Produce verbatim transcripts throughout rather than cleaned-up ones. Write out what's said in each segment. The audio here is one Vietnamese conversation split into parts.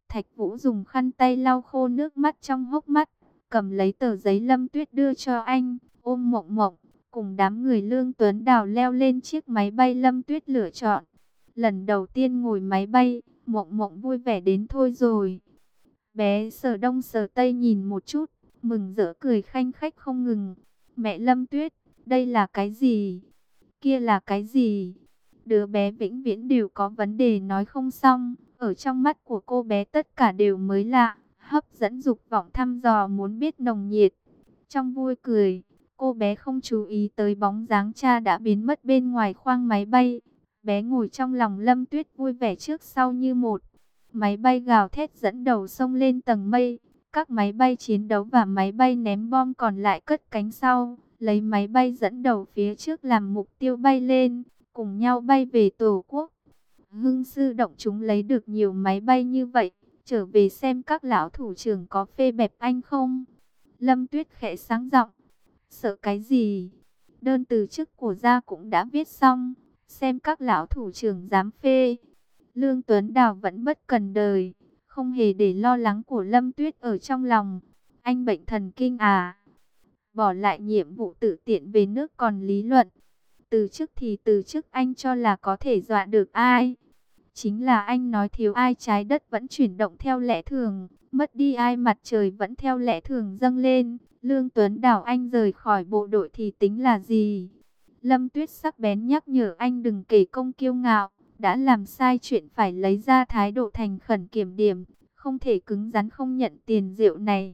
Thạch Vũ dùng khăn tay lau khô nước mắt trong hốc mắt, cầm lấy tờ giấy Lâm Tuyết đưa cho anh, ôm Mộng Mộng, cùng đám người Lương Tuấn Đào leo lên chiếc máy bay Lâm Tuyết lựa chọn. Lần đầu tiên ngồi máy bay, Mộng Mộng vui vẻ đến thôi rồi. Bé sờ đông sờ tây nhìn một chút, mừng rỡ cười khanh khách không ngừng. Mẹ Lâm Tuyết, đây là cái gì? Kia là cái gì? Đứa bé vĩnh viễn đều có vấn đề nói không xong. Ở trong mắt của cô bé tất cả đều mới lạ, hấp dẫn dục vọng thăm dò muốn biết nồng nhiệt. Trong vui cười, cô bé không chú ý tới bóng dáng cha đã biến mất bên ngoài khoang máy bay. Bé ngồi trong lòng Lâm Tuyết vui vẻ trước sau như một. Máy bay gào thét dẫn đầu xông lên tầng mây. Các máy bay chiến đấu và máy bay ném bom còn lại cất cánh sau, lấy máy bay dẫn đầu phía trước làm mục tiêu bay lên, cùng nhau bay về Tổ quốc. Hưng sư động chúng lấy được nhiều máy bay như vậy, trở về xem các lão thủ trưởng có phê bẹp anh không. Lâm Tuyết khẽ sáng giọng, sợ cái gì? Đơn từ chức của gia cũng đã viết xong, xem các lão thủ trưởng dám phê. Lương Tuấn Đào vẫn bất cần đời, không hề để lo lắng của Lâm Tuyết ở trong lòng. Anh bệnh thần kinh à? Bỏ lại nhiệm vụ tự tiện về nước còn lý luận. Từ chức thì từ chức, anh cho là có thể dọa được ai? Chính là anh nói thiếu ai trái đất vẫn chuyển động theo lẽ thường, mất đi ai mặt trời vẫn theo lẽ thường dâng lên. Lương Tuấn Đào anh rời khỏi bộ đội thì tính là gì? Lâm Tuyết sắc bén nhắc nhở anh đừng kể công kiêu ngạo, đã làm sai chuyện phải lấy ra thái độ thành khẩn kiểm điểm, không thể cứng rắn không nhận tiền rượu này.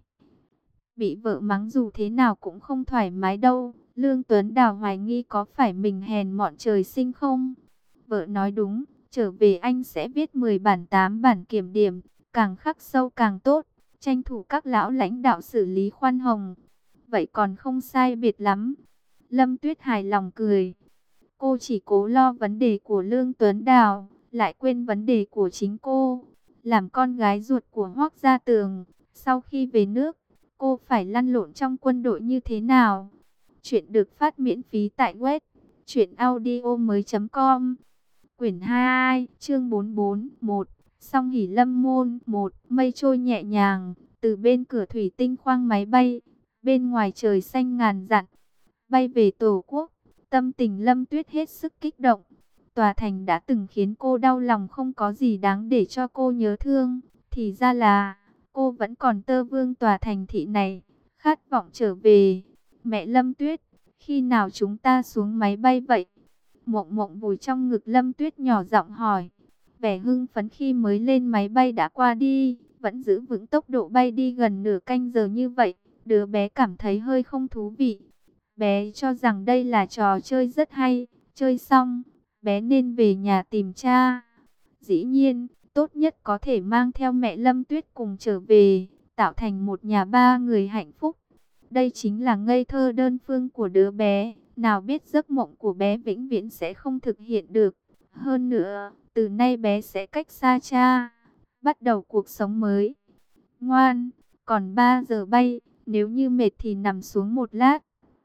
Bị vợ mắng dù thế nào cũng không thoải mái đâu. Lương Tuấn Đào hoài nghi có phải mình hèn mọn trời sinh không? Vợ nói đúng, trở về anh sẽ viết mười bản tám bản kiểm điểm, càng khắc sâu càng tốt, tranh thủ các lão lãnh đạo xử lý khoan hồng. Vậy còn không sai biệt lắm. Lâm Tuyết hài lòng cười. Cô chỉ cố lo vấn đề của Lương Tuấn Đào, lại quên vấn đề của chính cô. Làm con gái ruột của Hoắc Gia Tường, sau khi về nước, cô phải lăn lộn trong quân đội như thế nào? Chuyện được phát miễn phí tại web truyện audio mới chấm com. Quyển hai, chương bốn bốn mốt. Song Hỷ Lâm môn một. Mây trôi nhẹ nhàng từ bên cửa thủy tinh khoang máy bay, bên ngoài trời xanh ngàn dặm. Bay về Tổ quốc, tâm tình Lâm Tuyết hết sức kích động. Tòa thành đã từng khiến cô đau lòng không có gì đáng để cho cô nhớ thương, thì ra là cô vẫn còn tơ vương tòa thành thị này, khát vọng trở về. Mẹ Lâm Tuyết, khi nào chúng ta xuống máy bay vậy? Mộng Mộng vùi trong ngực Lâm Tuyết nhỏ giọng hỏi. Vẻ hưng phấn khi mới lên máy bay đã qua đi, vẫn giữ vững tốc độ bay đi gần nửa canh giờ như vậy, đứa bé cảm thấy hơi không thú vị. Bé cho rằng đây là trò chơi rất hay, chơi xong, bé nên về nhà tìm cha. Dĩ nhiên, tốt nhất có thể mang theo mẹ Lâm Tuyết cùng trở về, tạo thành một nhà ba người hạnh phúc. Đây chính là ngây thơ đơn phương của đứa bé, nào biết giấc mộng của bé vĩnh viễn sẽ không thực hiện được. Hơn nữa, từ nay bé sẽ cách xa cha, bắt đầu cuộc sống mới. Ngoan, còn ba giờ bay, nếu như mệt thì nằm xuống một lát.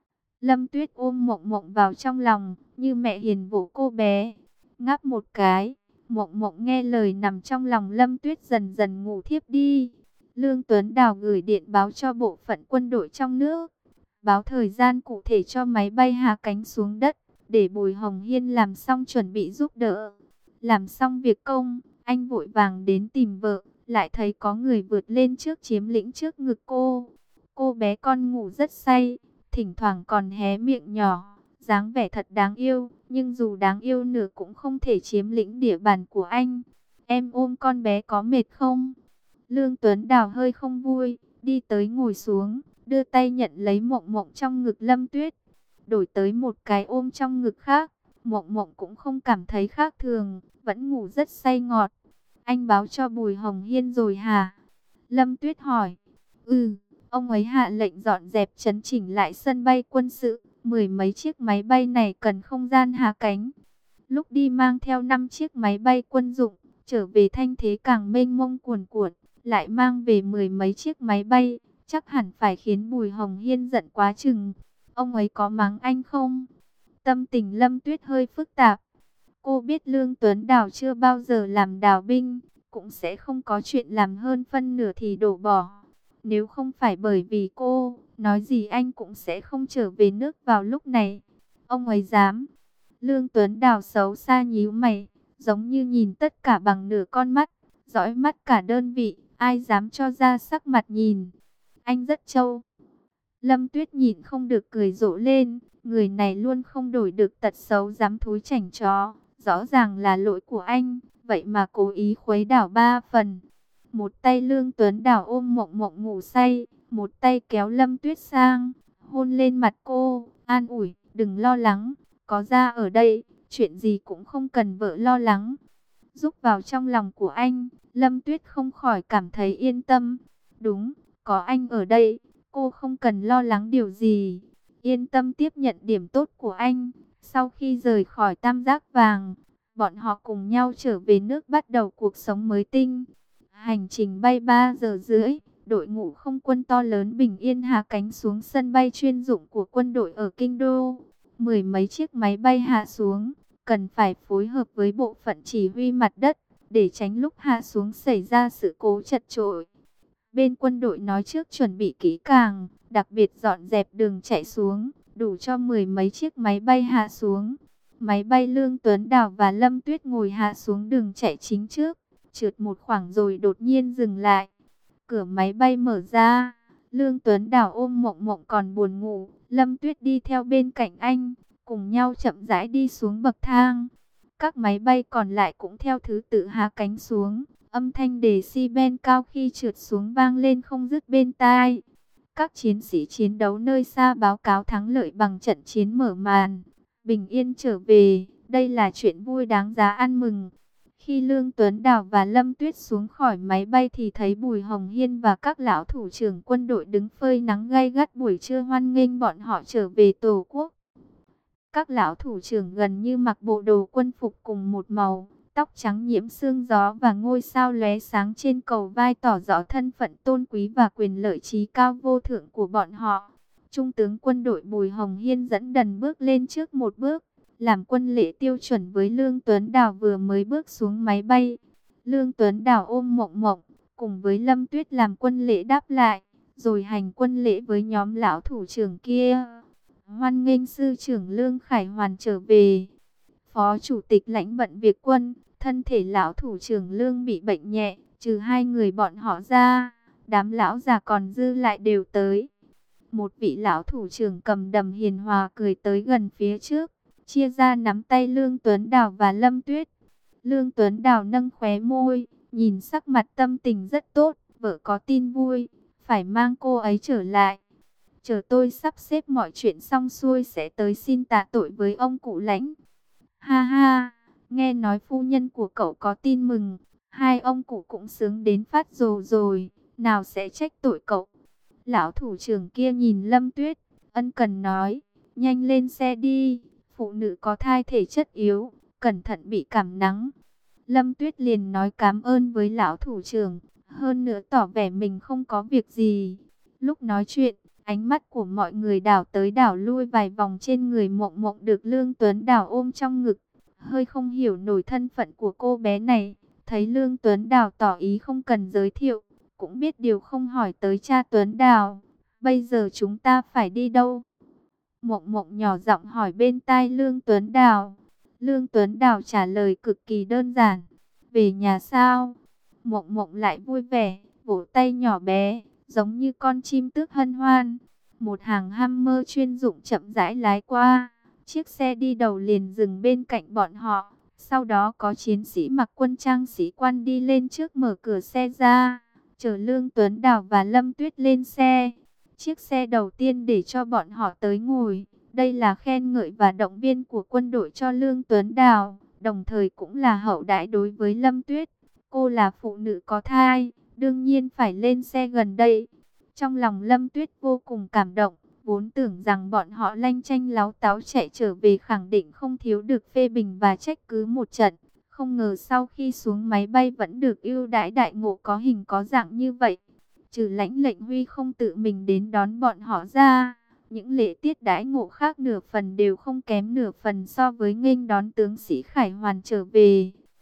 Lâm Tuyết ôm Mộng Mộng vào trong lòng, như mẹ hiền vỗ cô bé. Ngáp một cái, Mộng Mộng nghe lời nằm trong lòng Lâm Tuyết dần dần ngủ thiếp đi. Lương Tuấn Đào gửi điện báo cho bộ phận quân đội trong nước, báo thời gian cụ thể cho máy bay hạ cánh xuống đất, để Bùi Hồng Hiên làm xong chuẩn bị giúp đỡ. Làm xong việc công, anh vội vàng đến tìm vợ, lại thấy có người vượt lên trước chiếm lĩnh trước ngực cô. Cô bé con ngủ rất say, thỉnh thoảng còn hé miệng nhỏ, dáng vẻ thật đáng yêu, nhưng dù đáng yêu nữa cũng không thể chiếm lĩnh địa bàn của anh. Em ôm con bé có mệt không? Lương Tuấn Đào hơi không vui, đi tới ngồi xuống, đưa tay nhận lấy Mộng Mộng trong ngực Lâm Tuyết, đổi tới một cái ôm trong ngực khác. Mộng Mộng cũng không cảm thấy khác thường, vẫn ngủ rất say ngọt. Anh báo cho Bùi Hồng Hiên rồi hả? Lâm Tuyết hỏi. Ừ, ông ấy hạ lệnh dọn dẹp chấn chỉnh lại sân bay quân sự, mười mấy chiếc máy bay này cần không gian hạ cánh. Lúc đi mang theo năm chiếc máy bay quân dụng, trở về thanh thế càng mênh mông cuồn cuộn, lại mang về mười mấy chiếc máy bay, chắc hẳn phải khiến Bùi Hồng Hiên giận quá chừng. Ông ấy có mắng anh không? Tâm tình Lâm Tuyết hơi phức tạp. Cô biết Lương Tuấn Đào chưa bao giờ làm đào binh, cũng sẽ không có chuyện làm hơn phân nửa thì đổ bỏ. Nếu không phải bởi vì cô, nói gì anh cũng sẽ không trở về nước vào lúc này. Ông ấy dám. Lương Tuấn Đào xấu xa nhíu mày, giống như nhìn tất cả bằng nửa con mắt, dõi mắt cả đơn vị, ai dám cho ra sắc mặt nhìn. Anh rất trâu. Lâm Tuyết nhìn không được cười rộ lên, người này luôn không đổi được tật xấu dám thúi chảnh chó, rõ ràng là lỗi của anh, vậy mà cố ý khuấy đảo ba phần. Một tay Lương Tuấn Đào ôm Mộng Mộng ngủ say, một tay kéo Lâm Tuyết sang, hôn lên mặt cô, an ủi, đừng lo lắng, có ra ở đây, chuyện gì cũng không cần vợ lo lắng. Giúp vào trong lòng của anh, Lâm Tuyết không khỏi cảm thấy yên tâm. Đúng, có anh ở đây, cô không cần lo lắng điều gì. Yên tâm tiếp nhận điểm tốt của anh. Sau khi rời khỏi Tam Giác Vàng, bọn họ cùng nhau trở về nước bắt đầu cuộc sống mới tinh. Hành trình bay ba giờ rưỡi, đội ngũ không quân to lớn bình yên hạ cánh xuống sân bay chuyên dụng của quân đội ở Kinh Đô. Mười mấy chiếc máy bay hạ xuống, cần phải phối hợp với bộ phận chỉ huy mặt đất, để tránh lúc hạ xuống xảy ra sự cố chật chội. Bên quân đội nói trước chuẩn bị kỹ càng, đặc biệt dọn dẹp đường chạy xuống, đủ cho mười mấy chiếc máy bay hạ xuống. Máy bay Lương Tuấn Đào và Lâm Tuyết ngồi hạ xuống đường chạy chính trước, trượt một khoảng rồi đột nhiên dừng lại. Cửa máy bay mở ra, Lương Tuấn Đào ôm Mộng Mộng còn buồn ngủ, Lâm Tuyết đi theo bên cạnh anh, cùng nhau chậm rãi đi xuống bậc thang. Các máy bay còn lại cũng theo thứ tự hạ cánh xuống, âm thanh decibel cao khi trượt xuống vang lên không dứt bên tai. Các chiến sĩ chiến đấu nơi xa báo cáo thắng lợi bằng trận chiến mở màn. Bình yên trở về, đây là chuyện vui đáng giá ăn mừng. Khi Lương Tuấn Đào và Lâm Tuyết xuống khỏi máy bay thì thấy Bùi Hồng Hiên và các lão thủ trưởng quân đội đứng phơi nắng gay gắt buổi trưa hoan nghênh bọn họ trở về Tổ quốc. Các lão thủ trưởng gần như mặc bộ đồ quân phục cùng một màu, tóc trắng nhiễm sương gió và ngôi sao lóe sáng trên cầu vai tỏ rõ thân phận tôn quý và quyền lợi trí cao vô thượng của bọn họ. Trung tướng quân đội Bùi Hồng Hiên dẫn đần bước lên trước một bước, làm quân lễ tiêu chuẩn với Lương Tuấn Đào vừa mới bước xuống máy bay. Lương Tuấn Đào ôm Mộng Mộng, cùng với Lâm Tuyết làm quân lễ đáp lại, rồi hành quân lễ với nhóm lão thủ trưởng kia. Hoan nghênh sư trưởng Lương Khải Hoàn trở về. Phó chủ tịch lãnh bận việc quân, thân thể lão thủ trưởng Lương bị bệnh nhẹ, trừ hai người bọn họ ra, đám lão già còn dư lại đều tới. Một vị lão thủ trưởng cầm đầm hiền hòa cười tới gần phía trước, chia ra nắm tay Lương Tuấn Đào và Lâm Tuyết. Lương Tuấn Đào nâng khóe môi, nhìn sắc mặt tâm tình rất tốt, vợ có tin vui, phải mang cô ấy trở lại. Chờ tôi sắp xếp mọi chuyện xong xuôi sẽ tới xin tạ tội với ông cụ lãnh. Ha ha, nghe nói phu nhân của cậu có tin mừng, hai ông cụ cũng sướng đến phát rồ rồi, nào sẽ trách tội cậu. Lão thủ trưởng kia nhìn Lâm Tuyết, ân cần nói, nhanh lên xe đi, phụ nữ có thai thể chất yếu, cẩn thận bị cảm nắng. Lâm Tuyết liền nói cảm ơn với lão thủ trưởng, hơn nữa tỏ vẻ mình không có việc gì. Lúc nói chuyện, ánh mắt của mọi người đảo tới đảo lui vài vòng trên người Mộng Mộng được Lương Tuấn Đào ôm trong ngực. Hơi không hiểu nổi thân phận của cô bé này, thấy Lương Tuấn Đào tỏ ý không cần giới thiệu, cũng biết điều không hỏi tới cha Tuấn Đào. Bây giờ chúng ta phải đi đâu? Mộng Mộng nhỏ giọng hỏi bên tai Lương Tuấn Đào. Lương Tuấn Đào trả lời cực kỳ đơn giản. Về nhà sao? Mộng Mộng lại vui vẻ, vỗ tay nhỏ bé, giống như con chim tước hân hoan. Một hàng Hammer chuyên dụng chậm rãi lái qua. Chiếc xe đi đầu liền dừng bên cạnh bọn họ. Sau đó có chiến sĩ mặc quân trang sĩ quan đi lên trước mở cửa xe ra, chở Lương Tuấn Đào và Lâm Tuyết lên xe. Chiếc xe đầu tiên để cho bọn họ tới ngồi. Đây là khen ngợi và động viên của quân đội cho Lương Tuấn Đào, đồng thời cũng là hậu đãi đối với Lâm Tuyết. Cô là phụ nữ có thai, đương nhiên phải lên xe gần đây. Trong lòng Lâm Tuyết vô cùng cảm động, vốn tưởng rằng bọn họ lanh chanh láo táo chạy trở về khẳng định không thiếu được phê bình và trách cứ một trận. Không ngờ sau khi xuống máy bay vẫn được ưu đãi đại ngộ có hình có dạng như vậy. Trừ lãnh lệnh Huy không tự mình đến đón bọn họ ra, những lễ tiết đãi ngộ khác nửa phần đều không kém nửa phần so với nghênh đón tướng sĩ Khải Hoàn trở về.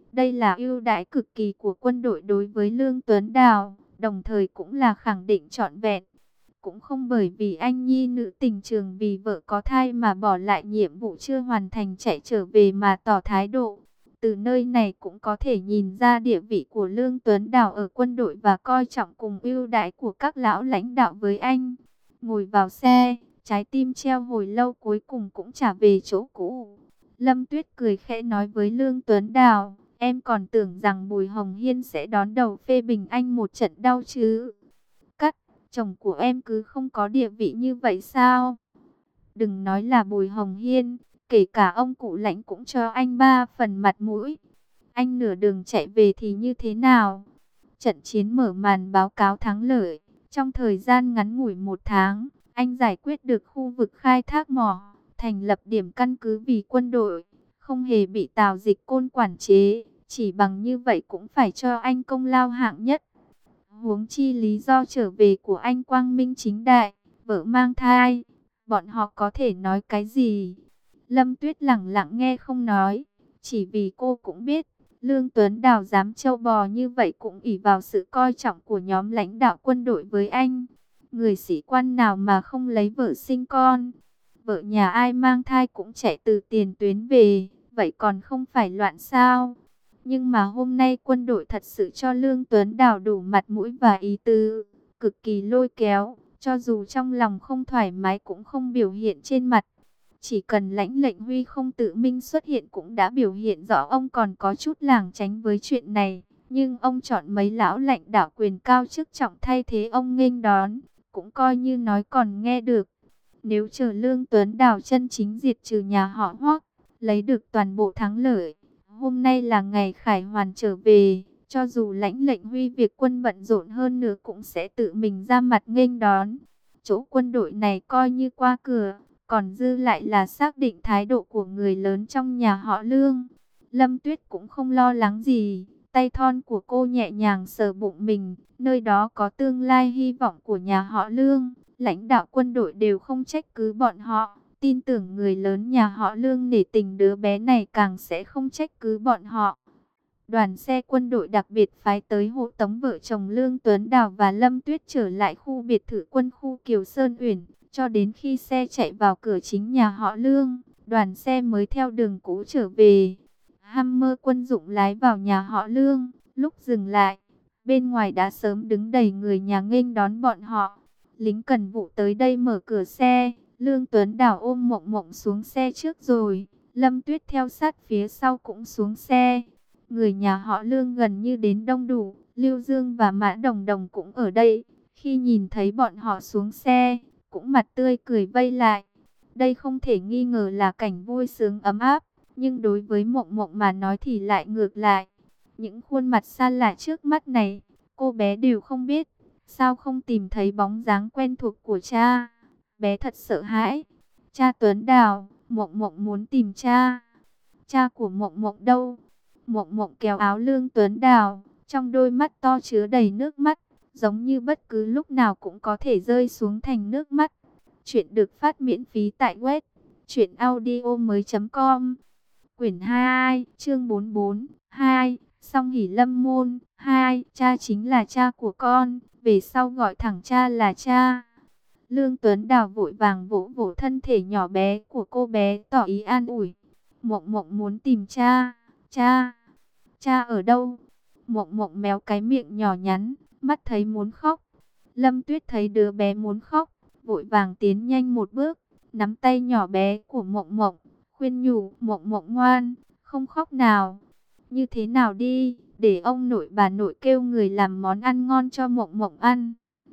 Đây là ưu đãi cực kỳ của quân đội đối với Lương Tuấn Đào, đồng thời cũng là khẳng định trọn vẹn. Cũng không bởi vì anh nhi nữ tình trường vì vợ có thai mà bỏ lại nhiệm vụ chưa hoàn thành chạy trở về mà tỏ thái độ. Từ nơi này cũng có thể nhìn ra địa vị của Lương Tuấn Đào ở quân đội và coi trọng cùng ưu đãi của các lão lãnh đạo với anh. Ngồi vào xe, trái tim treo hồi lâu cuối cùng cũng trả về chỗ cũ. Lâm Tuyết cười khẽ nói với Lương Tuấn Đào, em còn tưởng rằng Bùi Hồng Hiên sẽ đón đầu phê bình anh một trận đau chứ. Cắt, chồng của em cứ không có địa vị như vậy sao? Đừng nói là Bùi Hồng Hiên, kể cả ông cụ Lãnh cũng cho anh ba phần mặt mũi. Anh nửa đường chạy về thì như thế nào? Trận chiến mở màn báo cáo thắng lợi. Trong thời gian ngắn ngủi một tháng, anh giải quyết được khu vực khai thác mỏ, thành lập điểm căn cứ vì quân đội, không hề bị Tào Dịch Côn quản chế. Chỉ bằng như vậy cũng phải cho anh công lao hạng nhất. Huống chi lý do trở về của anh quang minh chính đại, vợ mang thai, bọn họ có thể nói cái gì? Lâm Tuyết lặng lặng nghe không nói, chỉ vì cô cũng biết, Lương Tuấn Đào dám trâu bò như vậy cũng ỷ vào sự coi trọng của nhóm lãnh đạo quân đội với anh. Người sĩ quan nào mà không lấy vợ sinh con, vợ nhà ai mang thai cũng chạy từ tiền tuyến về, vậy còn không phải loạn sao? Nhưng mà hôm nay quân đội thật sự cho Lương Tuấn Đào đủ mặt mũi và ý tứ, cực kỳ lôi kéo, cho dù trong lòng không thoải mái cũng không biểu hiện trên mặt. Chỉ cần lãnh lệnh Huy không tự minh xuất hiện cũng đã biểu hiện rõ ông còn có chút lảng tránh với chuyện này. Nhưng ông chọn mấy lão lãnh đạo quyền cao chức trọng thay thế ông nghênh đón, cũng coi như nói còn nghe được. Nếu chờ Lương Tuấn Đào chân chính diệt trừ nhà họ Hoắc, lấy được toàn bộ thắng lợi, hôm nay là ngày Khải Hoàn trở về, cho dù lãnh lệnh Huy việc quân bận rộn hơn nữa cũng sẽ tự mình ra mặt nghênh đón. Chỗ quân đội này coi như qua cửa, còn dư lại là xác định thái độ của người lớn trong nhà họ Lương. Lâm Tuyết cũng không lo lắng gì, tay thon của cô nhẹ nhàng sờ bụng mình, nơi đó có tương lai hy vọng của nhà họ Lương. Lãnh đạo quân đội đều không trách cứ bọn họ, tin tưởng người lớn nhà họ Lương nể tình đứa bé này càng sẽ không trách cứ bọn họ. Đoàn xe quân đội đặc biệt phái tới hộ tống vợ chồng Lương Tuấn Đào và Lâm Tuyết trở lại khu biệt thự quân khu Kiều Sơn Uyển, cho đến khi xe chạy vào cửa chính nhà họ Lương, đoàn xe mới theo đường cũ trở về. Hammer quân dụng lái vào nhà họ Lương, lúc dừng lại, bên ngoài đã sớm đứng đầy người nhà nghênh đón bọn họ. Lính cần vụ tới đây mở cửa xe, Lương Tuấn Đào ôm Mộng Mộng xuống xe trước rồi, Lâm Tuyết theo sát phía sau cũng xuống xe. Người nhà họ Lương gần như đến đông đủ, Lưu Dương và Mã Đồng Đồng cũng ở đây. Khi nhìn thấy bọn họ xuống xe, cũng mặt tươi cười vây lại. Đây không thể nghi ngờ là cảnh vui sướng ấm áp, nhưng đối với Mộng Mộng mà nói thì lại ngược lại. Những khuôn mặt xa lạ trước mắt này, cô bé đều không biết. Sao không tìm thấy bóng dáng quen thuộc của cha? Bé thật sợ hãi. Cha Tuấn Đào, Mộng Mộng muốn tìm cha. Cha của Mộng Mộng đâu? Mộng Mộng kéo áo Lương Tuấn Đào, trong đôi mắt to chứa đầy nước mắt, giống như bất cứ lúc nào cũng có thể rơi xuống thành nước mắt. Chuyện được phát miễn phí tại web truyện audio mới chấm com. Quyển hai, chương bốn mươi bốn, hai, Song Hỷ Lâm Môn, hai, cha chính là cha của con, về sau gọi thẳng cha là cha. Lương Tuấn Đào vội vàng vỗ vỗ thân thể nhỏ bé của cô bé, tỏ ý an ủi. Mộng Mộng muốn tìm cha, cha, cha ở đâu? Mộng Mộng méo cái miệng nhỏ nhắn, mắt thấy muốn khóc. Lâm Tuyết thấy đứa bé muốn khóc, vội vàng tiến nhanh một bước, nắm tay nhỏ bé của Mộng Mộng, khuyên nhủ, Mộng Mộng ngoan, không khóc nào. Như thế nào đi, để ông nội bà nội kêu người làm món ăn ngon cho Mộng Mộng ăn.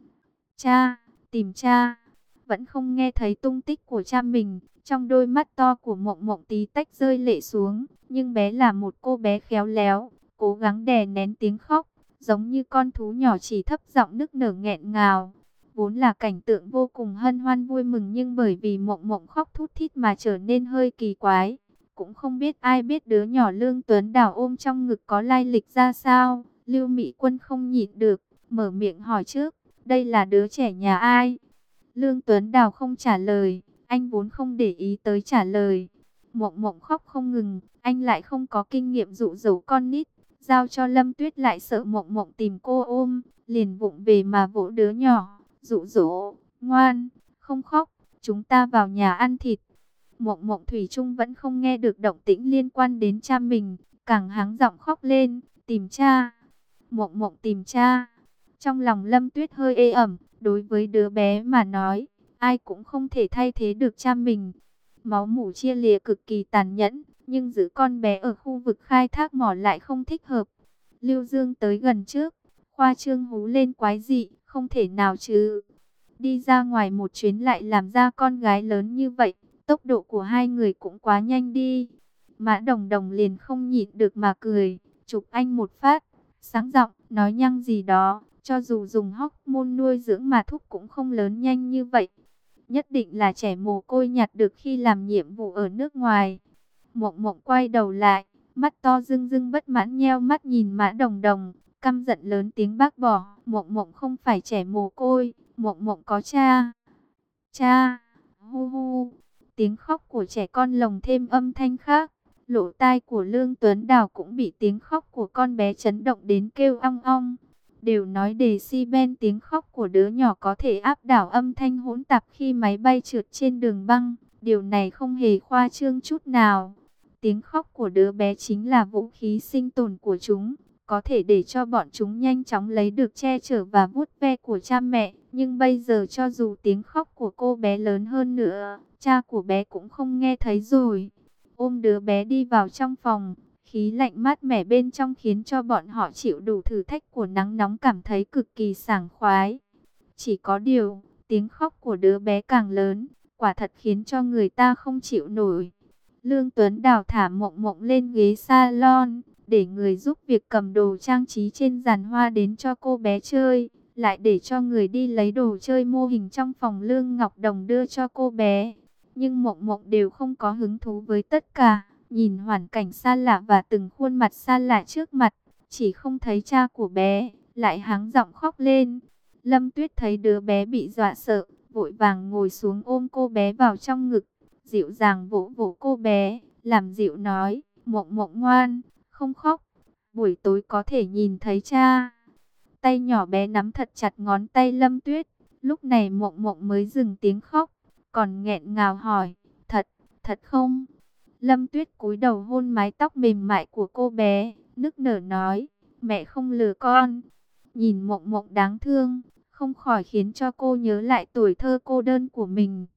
Cha, tìm cha, vẫn không nghe thấy tung tích của cha mình. Trong đôi mắt to của Mộng Mộng tí tách rơi lệ xuống, nhưng bé là một cô bé khéo léo, cố gắng đè nén tiếng khóc, giống như con thú nhỏ chỉ thấp giọng nức nở nghẹn ngào. Vốn là cảnh tượng vô cùng hân hoan vui mừng, nhưng bởi vì Mộng Mộng khóc thút thít mà trở nên hơi kỳ quái. Cũng không biết ai biết đứa nhỏ Lương Tuấn Đào ôm trong ngực có lai lịch ra sao. Lưu Mỹ Quân không nhịn được, mở miệng hỏi trước, đây là đứa trẻ nhà ai? Lương Tuấn Đào không trả lời, anh vốn không để ý tới trả lời. Mộng Mộng khóc không ngừng, anh lại không có kinh nghiệm dụ dỗ con nít, giao cho Lâm Tuyết lại sợ Mộng Mộng tìm cô ôm, liền vụng về mà vỗ đứa nhỏ, dụ dỗ, ngoan, không khóc, chúng ta vào nhà ăn thịt. Mộng Mộng thủy chung vẫn không nghe được động tĩnh liên quan đến cha mình, càng hắng giọng khóc lên, tìm cha. Mộng Mộng tìm cha. Trong lòng Lâm Tuyết hơi ê ẩm, đối với đứa bé mà nói, ai cũng không thể thay thế được cha mình. Máu mủ chia lìa cực kỳ tàn nhẫn, nhưng giữ con bé ở khu vực khai thác mỏ lại không thích hợp. Lưu Dương tới gần trước, khoa trương hú lên quái dị, không thể nào chứ. Đi ra ngoài một chuyến lại làm ra con gái lớn như vậy, tốc độ của hai người cũng quá nhanh đi. Mã Đồng Đồng liền không nhịn được mà cười, chụp anh một phát, sáng giọng nói nhăng gì đó, cho dù dùng hormone nuôi dưỡng mà thúc cũng không lớn nhanh như vậy. Nhất định là trẻ mồ côi nhặt được khi làm nhiệm vụ ở nước ngoài. Mộng Mộng quay đầu lại, mắt to rưng rưng bất mãn nheo mắt nhìn Mã Đồng Đồng, căm giận lớn tiếng bác bỏ. Mộng Mộng không phải trẻ mồ côi, Mộng Mộng có cha. Cha, hu hu, tiếng khóc của trẻ con lồng thêm âm thanh khác. Lỗ tai của Lương Tuấn Đào cũng bị tiếng khóc của con bé chấn động đến kêu ong ong. Đều nói decibel tiếng khóc của đứa nhỏ có thể áp đảo âm thanh hỗn tạp khi máy bay trượt trên đường băng. Điều này không hề khoa trương chút nào. Tiếng khóc của đứa bé chính là vũ khí sinh tồn của chúng, có thể để cho bọn chúng nhanh chóng lấy được che chở và vuốt ve của cha mẹ. Nhưng bây giờ cho dù tiếng khóc của cô bé lớn hơn nữa, cha của bé cũng không nghe thấy rồi. Ôm đứa bé đi vào trong phòng, khí lạnh mát mẻ bên trong khiến cho bọn họ chịu đủ thử thách của nắng nóng cảm thấy cực kỳ sảng khoái. Chỉ có điều, tiếng khóc của đứa bé càng lớn, quả thật khiến cho người ta không chịu nổi. Lương Tuấn Đào thả Mộng Mộng lên ghế salon, để người giúp việc cầm đồ trang trí trên giàn hoa đến cho cô bé chơi, lại để cho người đi lấy đồ chơi mô hình trong phòng Lương Ngọc Đồng đưa cho cô bé. Nhưng Mộng Mộng đều không có hứng thú với tất cả, nhìn hoàn cảnh xa lạ và từng khuôn mặt xa lạ trước mặt, chỉ không thấy cha của bé, lại hắng giọng khóc lên. Lâm Tuyết thấy đứa bé bị dọa sợ, vội vàng ngồi xuống ôm cô bé vào trong ngực, dịu dàng vỗ vỗ cô bé, làm dịu nói, Mộng Mộng ngoan, không khóc, buổi tối có thể nhìn thấy cha. Tay nhỏ bé nắm thật chặt ngón tay Lâm Tuyết, lúc này Mộng Mộng mới dừng tiếng khóc, còn nghẹn ngào hỏi, thật, thật không? Lâm Tuyết cúi đầu hôn mái tóc mềm mại của cô bé, nức nở nói, mẹ không lừa con. Nhìn Mộng Mộng đáng thương, không khỏi khiến cho cô nhớ lại tuổi thơ cô đơn của mình.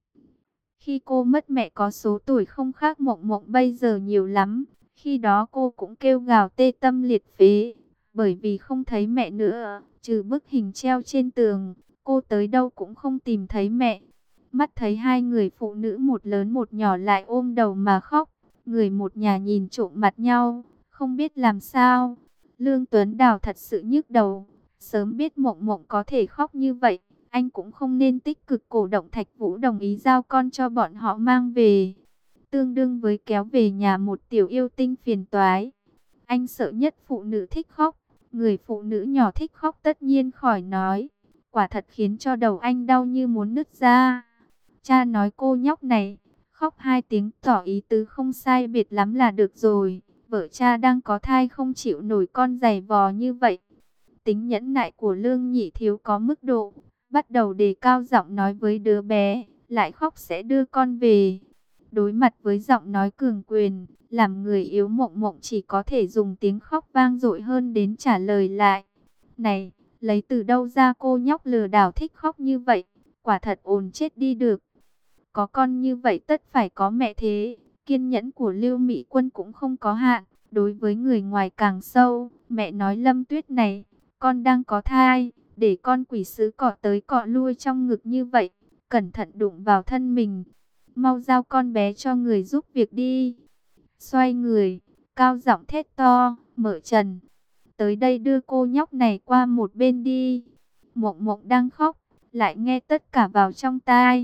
Khi cô mất mẹ có số tuổi không khác Mộng Mộng bây giờ nhiều lắm. Khi đó cô cũng kêu gào tê tâm liệt phế, bởi vì không thấy mẹ nữa, trừ bức hình treo trên tường, cô tới đâu cũng không tìm thấy mẹ. Mắt thấy hai người phụ nữ một lớn một nhỏ lại ôm đầu mà khóc, người một nhà nhìn trộm mặt nhau, không biết làm sao. Lương Tuấn Đào thật sự nhức đầu, sớm biết Mộng Mộng có thể khóc như vậy, anh cũng không nên tích cực cổ động Thạch Vũ đồng ý giao con cho bọn họ mang về. Tương đương với kéo về nhà một tiểu yêu tinh phiền toái. Anh sợ nhất phụ nữ thích khóc, người phụ nữ nhỏ thích khóc tất nhiên khỏi nói. Quả thật khiến cho đầu anh đau như muốn nứt ra. Cha nói cô nhóc này, khóc hai tiếng tỏ ý tứ không sai biệt lắm là được rồi. Vợ cha đang có thai không chịu nổi con giày vò như vậy. Tính nhẫn nại của Lương Nhị Thiếu có mức độ, bắt đầu đề cao giọng nói với đứa bé, lại khóc sẽ đưa con về. Đối mặt với giọng nói cường quyền, làm người yếu Mộng Mộng chỉ có thể dùng tiếng khóc vang dội hơn đến trả lời lại. Này, lấy từ đâu ra cô nhóc lừa đảo thích khóc như vậy, quả thật ồn chết đi được. Có con như vậy tất phải có mẹ thế. Kiên nhẫn của Lưu Mỹ Quân cũng không có hạn, đối với người ngoài càng sâu. Mẹ nói Lâm Tuyết này, con đang có thai, để con quỷ sứ cọ tới cọ lui trong ngực như vậy, cẩn thận đụng vào thân mình. Mau giao con bé cho người giúp việc đi. Xoay người, cao giọng thét to, Mở Trần, tới đây đưa cô nhóc này qua một bên đi. Mộng Mộng đang khóc, lại nghe tất cả vào trong tai.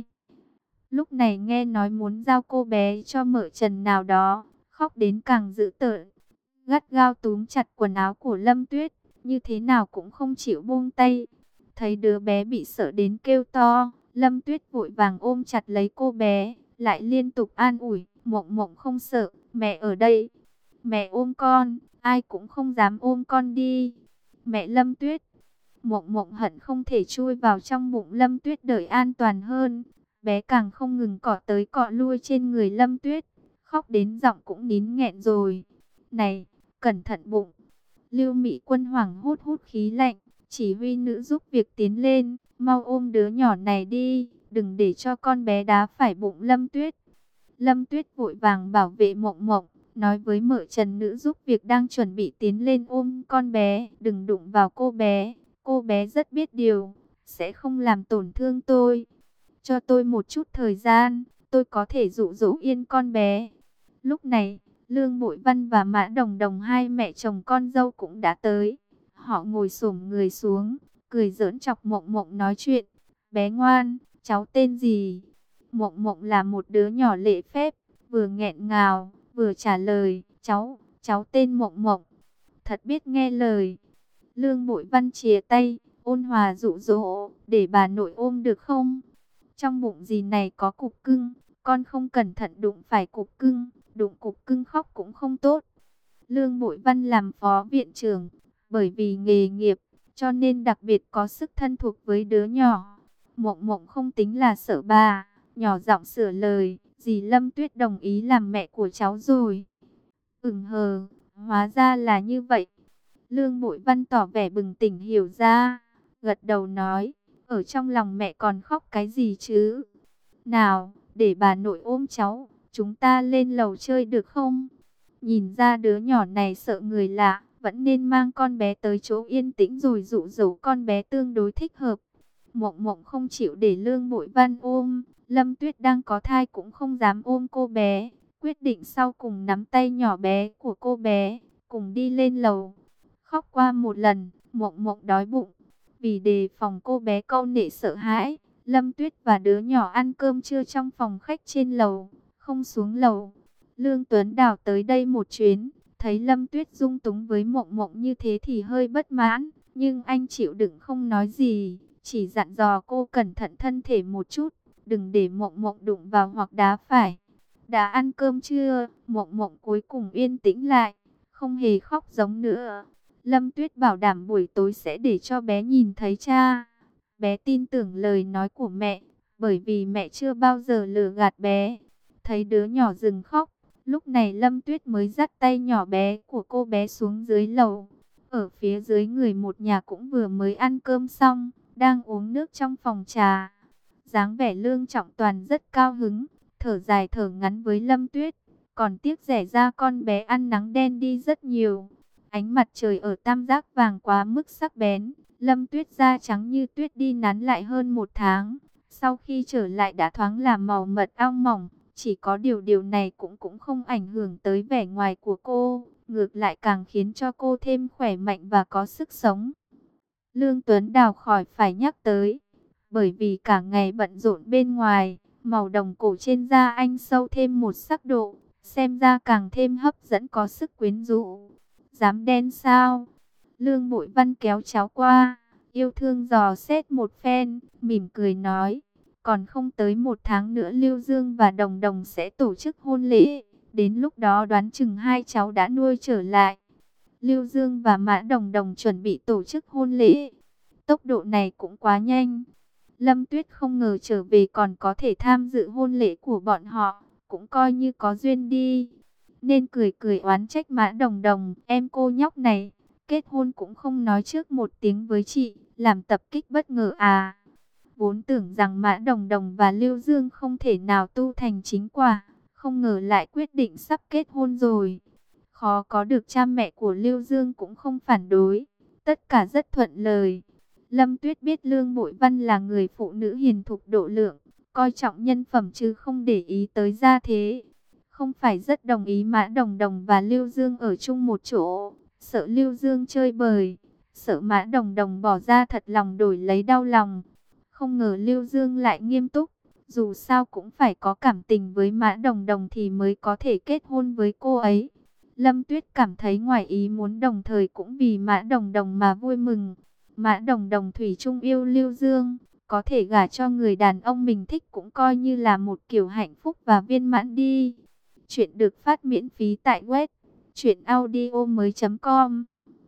Lúc này nghe nói muốn giao cô bé cho Mở Trần nào đó, khóc đến càng dữ tợn, gắt gao túm chặt quần áo của Lâm Tuyết, như thế nào cũng không chịu buông tay. Thấy đứa bé bị sợ đến kêu to, Lâm Tuyết vội vàng ôm chặt lấy cô bé, lại liên tục an ủi, Mộng Mộng không sợ, mẹ ở đây. Mẹ ôm con, ai cũng không dám ôm con đi. Mẹ Lâm Tuyết. Mộng Mộng hận không thể chui vào trong bụng Lâm Tuyết đợi an toàn hơn. Bé càng không ngừng cọ tới cọ lui trên người Lâm Tuyết, khóc đến giọng cũng nín nghẹn rồi. Này, cẩn thận bụng. Lưu Mị Quân hoảng hốt hút khí lạnh, chỉ huy nữ giúp việc tiến lên, mau ôm đứa nhỏ này đi, đừng để cho con bé đá phải bụng Lâm Tuyết. Lâm Tuyết vội vàng bảo vệ Mộng Mộng, nói với Mợ Trần nữ giúp việc đang chuẩn bị tiến lên ôm con bé, đừng đụng vào cô bé, cô bé rất biết điều, sẽ không làm tổn thương tôi. Cho tôi một chút thời gian, tôi có thể dụ dỗ yên con bé. Lúc này, Lương Bội Văn và Mã Đồng Đồng hai mẹ chồng con dâu cũng đã tới. Họ ngồi xổm người xuống, cười giỡn chọc Mộng Mộng nói chuyện. Bé ngoan, cháu tên gì? Mộng Mộng là một đứa nhỏ lễ phép, vừa nghẹn ngào, vừa trả lời, cháu, cháu tên Mộng Mộng. Thật biết nghe lời. Lương Bội Văn chìa tay, ôn hòa dụ dỗ, để bà nội ôm được không? Trong bụng gì này có cục cưng, con không cẩn thận đụng phải cục cưng, đụng cục cưng khóc cũng không tốt. Lương Bội Văn làm phó viện trưởng, bởi vì nghề nghiệp, cho nên đặc biệt có sức thân thuộc với đứa nhỏ. Mộng Mộng không tính là sợ bà, nhỏ giọng sửa lời, dì Lâm Tuyết đồng ý làm mẹ của cháu rồi. Ừm hờ, hóa ra là như vậy. Lương Bội Văn tỏ vẻ bừng tỉnh hiểu ra, gật đầu nói, ở trong lòng mẹ còn khóc cái gì chứ? Nào, để bà nội ôm cháu, chúng ta lên lầu chơi được không? Nhìn ra đứa nhỏ này sợ người lạ, vẫn nên mang con bé tới chỗ yên tĩnh rồi dụ dỗ con bé tương đối thích hợp. Mộng Mộng không chịu để Lương Bội Văn ôm, Lâm Tuyết đang có thai cũng không dám ôm cô bé, quyết định sau cùng nắm tay nhỏ bé của cô bé, cùng đi lên lầu. Khóc qua một lần, Mộng Mộng đói bụng, vì đề phòng cô bé câu nệ sợ hãi, Lâm Tuyết và đứa nhỏ ăn cơm trưa trong phòng khách trên lầu, không xuống lầu. Lương Tuấn Đào tới đây một chuyến, thấy Lâm Tuyết dung túng với Mộng Mộng như thế thì hơi bất mãn, nhưng anh chịu đựng không nói gì, chỉ dặn dò cô cẩn thận thân thể một chút, đừng để Mộng Mộng đụng vào hoặc đá phải. Đã ăn cơm chưa? Mộng Mộng cuối cùng yên tĩnh lại, không hề khóc giống nữa. Lâm Tuyết bảo đảm buổi tối sẽ để cho bé nhìn thấy cha. Bé tin tưởng lời nói của mẹ, bởi vì mẹ chưa bao giờ lừa gạt bé. Thấy đứa nhỏ dừng khóc, lúc này Lâm Tuyết mới dắt tay nhỏ bé của cô bé xuống dưới lầu. Ở phía dưới người một nhà cũng vừa mới ăn cơm xong, đang uống nước trong phòng trà. Dáng vẻ Lương Trọng Toàn rất cao hứng, thở dài thở ngắn với Lâm Tuyết. Còn tiếc rẻ ra con bé ăn nắng đen đi rất nhiều. Ánh mặt trời ở tam giác vàng quá mức sắc bén. Lâm Tuyết da trắng như tuyết đi nắn lại hơn một tháng. Sau khi trở lại đã thoáng là màu mật ong mỏng. Chỉ có điều điều này cũng cũng không ảnh hưởng tới vẻ ngoài của cô. Ngược lại càng khiến cho cô thêm khỏe mạnh và có sức sống. Lương Tuấn Đào khỏi phải nhắc tới. Bởi vì cả ngày bận rộn bên ngoài, màu đồng cổ trên da anh sâu thêm một sắc độ. Xem ra càng thêm hấp dẫn có sức quyến rũ. Dám đen sao? Lương Bội Văn kéo cháu qua, yêu thương dò xét một phen, mỉm cười nói. Còn không tới một tháng nữa Lưu Dương và Đồng Đồng sẽ tổ chức hôn lễ. Đến lúc đó đoán chừng hai cháu đã nuôi trở lại. Lưu Dương và Mã Đồng Đồng chuẩn bị tổ chức hôn lễ. Tốc độ này cũng quá nhanh. Lâm Tuyết không ngờ trở về còn có thể tham dự hôn lễ của bọn họ. Cũng coi như có duyên đi. Nên cười cười oán trách Mã Đồng Đồng. Em cô nhóc này, kết hôn cũng không nói trước một tiếng với chị. Làm tập kích bất ngờ à. Vốn tưởng rằng Mã Đồng Đồng và Lưu Dương không thể nào tu thành chính quả. Không ngờ lại quyết định sắp kết hôn rồi. Khó có được cha mẹ của Lưu Dương cũng không phản đối. Tất cả rất thuận lời. Lâm Tuyết biết Lương Bội Văn là người phụ nữ hiền thục độ lượng, coi trọng nhân phẩm chứ không để ý tới gia thế. Không phải rất đồng ý Mã Đồng Đồng và Lưu Dương ở chung một chỗ, sợ Lưu Dương chơi bời, sợ Mã Đồng Đồng bỏ ra thật lòng đổi lấy đau lòng. Không ngờ Lưu Dương lại nghiêm túc, dù sao cũng phải có cảm tình với Mã Đồng Đồng thì mới có thể kết hôn với cô ấy. Lâm Tuyết cảm thấy ngoài ý muốn, đồng thời cũng vì Mã Đồng Đồng mà vui mừng. Mã Đồng Đồng thủy chung yêu Lưu Dương, có thể gả cho người đàn ông mình thích cũng coi như là một kiểu hạnh phúc và viên mãn đi. Chuyện được phát miễn phí tại web truyện audio mới.com.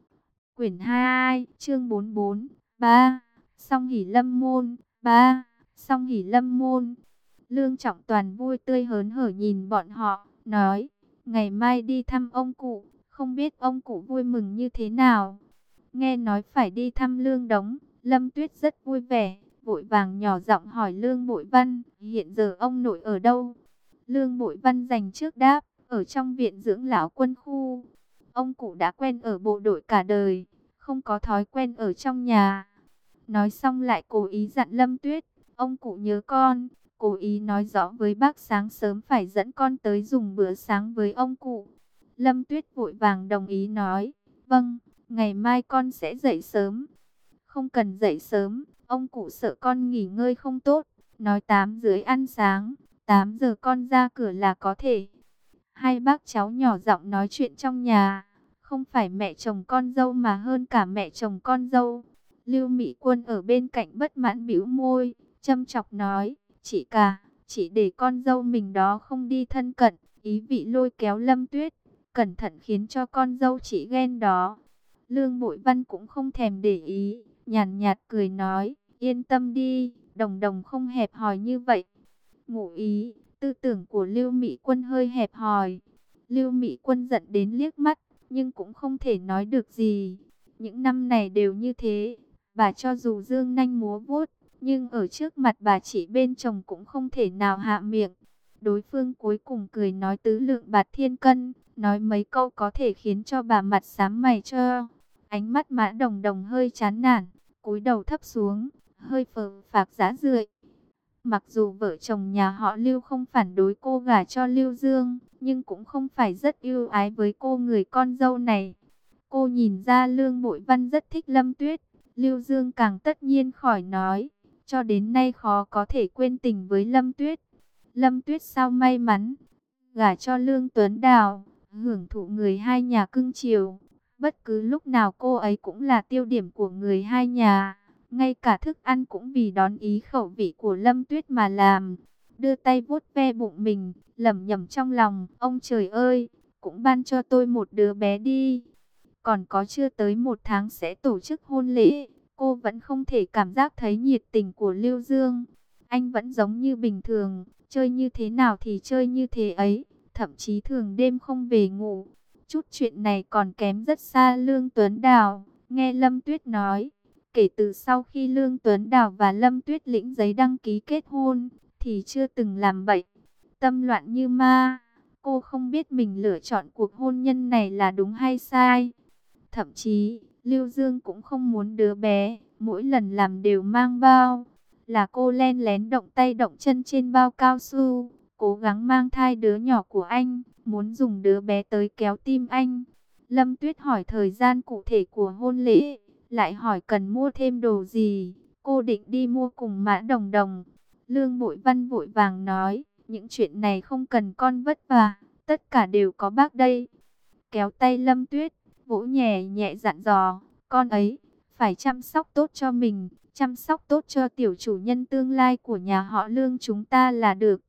Quyển hai, chương bốn mươi bốn, ba. Song Hỷ Lâm Môn, ba. Song Hỷ Lâm Môn. Lương Trọng Toàn vui tươi hớn hở nhìn bọn họ, nói: ngày mai đi thăm ông cụ, không biết ông cụ vui mừng như thế nào. Nghe nói phải đi thăm Lương Đống, Lâm Tuyết rất vui vẻ, vội vàng nhỏ giọng hỏi Lương Bội Văn, hiện giờ ông nội ở đâu? Lương Bội Văn dành trước đáp, ở trong viện dưỡng lão quân khu. Ông cụ đã quen ở bộ đội cả đời, không có thói quen ở trong nhà. Nói xong lại cố ý dặn Lâm Tuyết, ông cụ nhớ con, cố ý nói rõ với bác sáng sớm phải dẫn con tới dùng bữa sáng với ông cụ. Lâm Tuyết vội vàng đồng ý nói, vâng, ngày mai con sẽ dậy sớm. Không cần dậy sớm, ông cụ sợ con nghỉ ngơi không tốt, nói tám rưỡi ăn sáng, tám giờ con ra cửa là có thể. Hai bác cháu nhỏ giọng nói chuyện trong nhà, không phải mẹ chồng con dâu mà hơn cả mẹ chồng con dâu. Lưu Mỹ Quân ở bên cạnh bất mãn bĩu môi, châm chọc nói, chị cả, chị để con dâu mình đó không đi thân cận, ý vị lôi kéo Lâm Tuyết, cẩn thận khiến cho con dâu chị ghen đó. Lương Bội Văn cũng không thèm để ý, nhàn nhạt cười nói, yên tâm đi, Đồng Đồng không hẹp hòi như vậy. Ngụ ý, tư tưởng của Lưu Mỹ Quân hơi hẹp hòi. Lưu Mỹ Quân giận đến liếc mắt, nhưng cũng không thể nói được gì. Những năm này đều như thế, bà cho dù dương nanh múa vuốt, nhưng ở trước mặt bà chị bên chồng cũng không thể nào hạ miệng. Đối phương cuối cùng cười nói tứ lượng bạt thiên cân, nói mấy câu có thể khiến cho bà mặt xám mày cho. Ánh mắt Mã Đồng Đồng hơi chán nản, cúi đầu thấp xuống, hơi phờ phạc rã rượi. Mặc dù vợ chồng nhà họ Lưu không phản đối cô gả cho Lưu Dương, nhưng cũng không phải rất ưu ái với cô người con dâu này. Cô nhìn ra Lương Bội Văn rất thích Lâm Tuyết, Lưu Dương càng tất nhiên khỏi nói, cho đến nay khó có thể quên tình với Lâm Tuyết. Lâm Tuyết sao may mắn, gả cho Lương Tuấn Đào, hưởng thụ người hai nhà cưng chiều. Bất cứ lúc nào cô ấy cũng là tiêu điểm của người hai nhà. Ngay cả thức ăn cũng vì đón ý khẩu vị của Lâm Tuyết mà làm. Đưa tay vuốt ve bụng mình, lẩm nhẩm trong lòng, ông trời ơi, cũng ban cho tôi một đứa bé đi. Còn có chưa tới một tháng sẽ tổ chức hôn lễ, cô vẫn không thể cảm giác thấy nhiệt tình của Lưu Dương. Anh vẫn giống như bình thường, chơi như thế nào thì chơi như thế ấy, thậm chí thường đêm không về ngủ. Chút chuyện này còn kém rất xa Lương Tuấn Đào, nghe Lâm Tuyết nói. Kể từ sau khi Lương Tuấn Đào và Lâm Tuyết lĩnh giấy đăng ký kết hôn, thì chưa từng làm bậy. Tâm loạn như ma, cô không biết mình lựa chọn cuộc hôn nhân này là đúng hay sai. Thậm chí, Lưu Dương cũng không muốn đứa bé, mỗi lần làm đều mang bao. Là cô len lén động tay động chân trên bao cao su, cố gắng mang thai đứa nhỏ của anh, muốn dùng đứa bé tới kéo tim anh. Lâm Tuyết hỏi thời gian cụ thể của hôn lễ, lại hỏi cần mua thêm đồ gì. Cô định đi mua cùng Mã Đồng Đồng. Lương Bội Văn vội vàng nói, những chuyện này không cần con vất vả, tất cả đều có bác đây. Kéo tay Lâm Tuyết, vỗ nhẹ nhẹ dặn dò, con ấy phải chăm sóc tốt cho mình, chăm sóc tốt cho tiểu chủ nhân tương lai của nhà họ Lương chúng ta là được.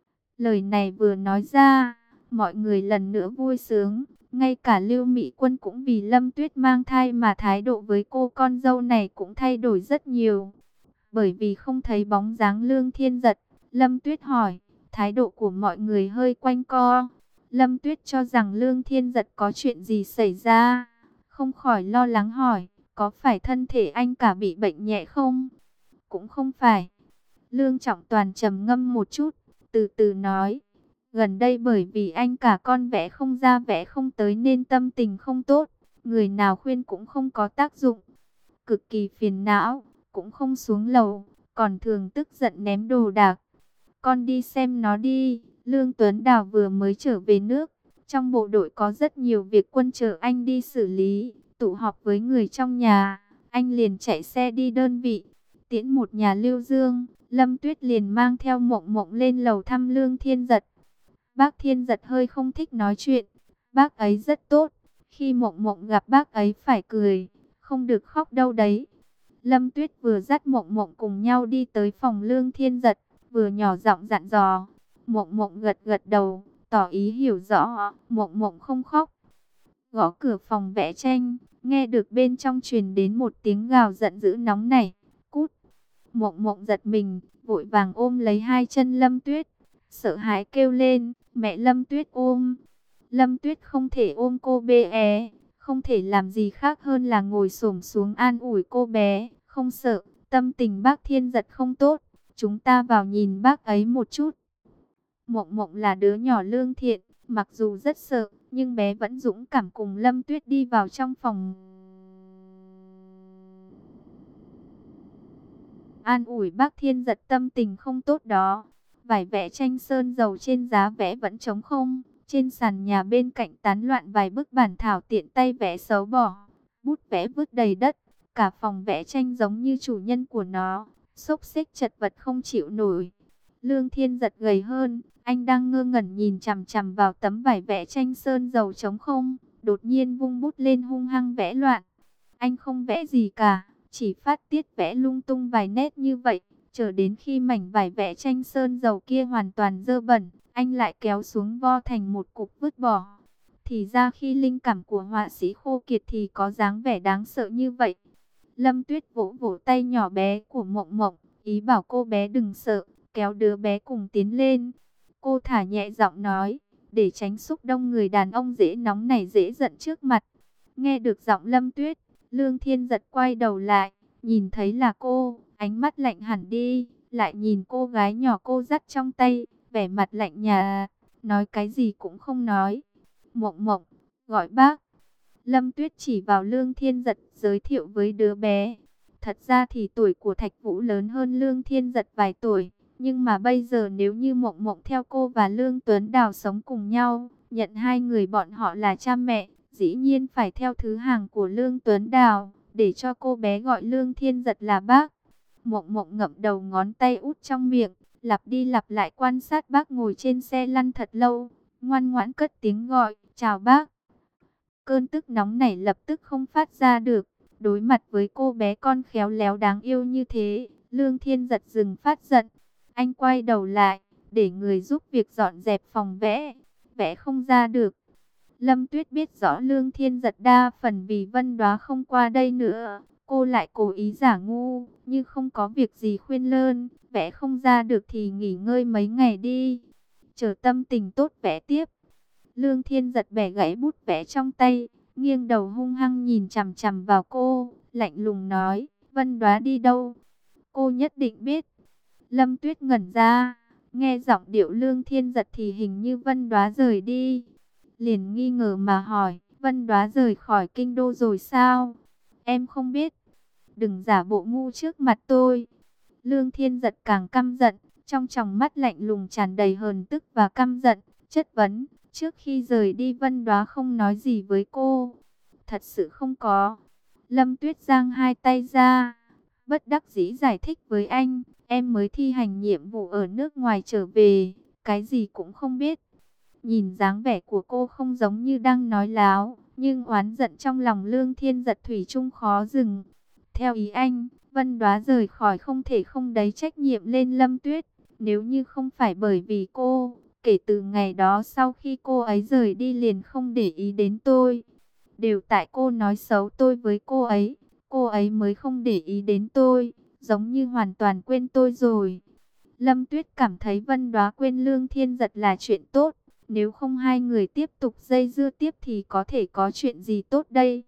Lời này vừa nói ra, mọi người lần nữa vui sướng, ngay cả Lưu Mỹ Quân cũng vì Lâm Tuyết mang thai mà thái độ với cô con dâu này cũng thay đổi rất nhiều. Bởi vì không thấy bóng dáng Lương Thiên Giật, Lâm Tuyết hỏi, thái độ của mọi người hơi quanh co. Lâm Tuyết cho rằng Lương Thiên Giật có chuyện gì xảy ra, không khỏi lo lắng hỏi, có phải thân thể anh cả bị bệnh nhẹ không? Cũng không phải. Lương Trọng Toàn trầm ngâm một chút, từ từ nói, gần đây bởi vì anh cả con vẽ không ra vẽ không tới nên tâm tình không tốt, người nào khuyên cũng không có tác dụng, cực kỳ phiền não, cũng không xuống lầu, còn thường tức giận ném đồ đạc. Con đi xem nó đi. Lương Tuấn Đào vừa mới trở về nước, trong bộ đội có rất nhiều việc quân chờ anh đi xử lý, tụ họp với người trong nhà, anh liền chạy xe đi đơn vị, tiễn một nhà Lưu Dương. Lâm Tuyết liền mang theo Mộng Mộng lên lầu thăm Lương Thiên Giật. Bác Thiên Giật hơi không thích nói chuyện, bác ấy rất tốt, khi Mộng Mộng gặp bác ấy phải cười, không được khóc đâu đấy. Lâm Tuyết vừa dắt Mộng Mộng cùng nhau đi tới phòng Lương Thiên Giật, vừa nhỏ giọng dặn dò. Mộng Mộng gật gật đầu, tỏ ý hiểu rõ. Mộng Mộng không khóc. Gõ cửa phòng vẽ tranh, nghe được bên trong truyền đến một tiếng gào giận dữ nóng nảy. Cút! Mộng Mộng giật mình, vội vàng ôm lấy hai chân Lâm Tuyết, sợ hãi kêu lên, mẹ. Lâm Tuyết ôm. Lâm Tuyết không thể ôm cô bé, không thể làm gì khác hơn là ngồi xổm xuống an ủi cô bé. Không sợ, tâm tình bác Thiên Giật không tốt, chúng ta vào nhìn bác ấy một chút. Mộng Mộng là đứa nhỏ lương thiện, mặc dù rất sợ, nhưng bé vẫn dũng cảm cùng Lâm Tuyết đi vào trong phòng. An ủi bác Thiên Giật tâm tình không tốt đó. Vải vẽ tranh sơn dầu trên giá vẽ vẫn trống không. Trên sàn nhà bên cạnh tán loạn vài bức bản thảo tiện tay vẽ xấu bỏ. Bút vẽ vứt đầy đất. Cả phòng vẽ tranh giống như chủ nhân của nó, xốc xếch chật vật không chịu nổi. Lương Thiên Giật gầy hơn, anh đang ngơ ngẩn nhìn chằm chằm vào tấm vải vẽ tranh sơn dầu trống không, đột nhiên vung bút lên hung hăng vẽ loạn. Anh không vẽ gì cả, chỉ phát tiết vẽ lung tung vài nét như vậy, chờ đến khi mảnh vải vẽ tranh sơn dầu kia hoàn toàn dơ bẩn, anh lại kéo xuống vo thành một cục vứt bỏ. Thì ra khi linh cảm của họa sĩ khô kiệt thì có dáng vẻ đáng sợ như vậy. Lâm Tuyết vỗ vỗ tay nhỏ bé của Mộng Mộng, ý bảo cô bé đừng sợ, kéo đứa bé cùng tiến lên. Cô thả nhẹ giọng nói, để tránh xúc đông người đàn ông dễ nóng này dễ giận trước mặt. Nghe được giọng Lâm Tuyết, Lương Thiên Giật quay đầu lại, nhìn thấy là cô, ánh mắt lạnh hẳn đi, lại nhìn cô gái nhỏ cô dắt trong tay, vẻ mặt lạnh nhạt, nói cái gì cũng không nói. Mộng Mộng, gọi bác. Lâm Tuyết chỉ vào Lương Thiên Giật, giới thiệu với đứa bé. Thật ra thì tuổi của Thạch Vũ lớn hơn Lương Thiên Giật vài tuổi, nhưng mà bây giờ nếu như Mộng Mộng theo cô và Lương Tuấn Đào sống cùng nhau, nhận hai người bọn họ là cha mẹ, dĩ nhiên phải theo thứ hàng của Lương Tuấn Đào, để cho cô bé gọi Lương Thiên Giật là bác. Mộng Mộng ngậm đầu ngón tay út trong miệng, lặp đi lặp lại quan sát bác ngồi trên xe lăn thật lâu, ngoan ngoãn cất tiếng gọi, chào bác. Cơn tức nóng này lập tức không phát ra được, đối mặt với cô bé con khéo léo đáng yêu như thế, Lương Thiên Giật dừng phát giận. Anh quay đầu lại, để người giúp việc dọn dẹp phòng vẽ, vẽ không ra được. Lâm Tuyết biết rõ Lương Thiên Giật đa phần vì Vân Đóa không qua đây nữa, cô lại cố ý giả ngu, như không có việc gì khuyên lơn, vẽ không ra được thì nghỉ ngơi mấy ngày đi, chờ tâm tình tốt vẽ tiếp. Lương Thiên Giật bẻ gãy bút vẽ trong tay, nghiêng đầu hung hăng nhìn chằm chằm vào cô, lạnh lùng nói, Vân Đóa đi đâu? Cô nhất định biết. Lâm Tuyết ngẩn ra, nghe giọng điệu Lương Thiên Giật thì hình như Vân Đóa rời đi. Liền nghi ngờ mà hỏi, Vân Đóa rời khỏi kinh đô rồi sao? Em không biết. Đừng giả bộ ngu trước mặt tôi. Lương Thiên Giật càng căm giận, trong tròng mắt lạnh lùng tràn đầy hờn tức và căm giận, chất vấn. Trước khi rời đi Vân Đóa không nói gì với cô. Thật sự không có. Lâm Tuyết giang hai tay ra, bất đắc dĩ giải thích với anh. Em mới thi hành nhiệm vụ ở nước ngoài trở về, cái gì cũng không biết. Nhìn dáng vẻ của cô không giống như đang nói láo, nhưng oán giận trong lòng Lương Thiên Giật thủy chung khó dừng. Theo ý anh, Vân Đóa rời khỏi không thể không đẩy trách nhiệm lên Lâm Tuyết. Nếu như không phải bởi vì cô, kể từ ngày đó sau khi cô ấy rời đi liền không để ý đến tôi. Đều tại cô nói xấu tôi với cô ấy, cô ấy mới không để ý đến tôi, giống như hoàn toàn quên tôi rồi. Lâm Tuyết cảm thấy Vân Đóa quên Lương Thiên Giật là chuyện tốt. Nếu không hai người tiếp tục dây dưa tiếp thì có thể có chuyện gì tốt đây.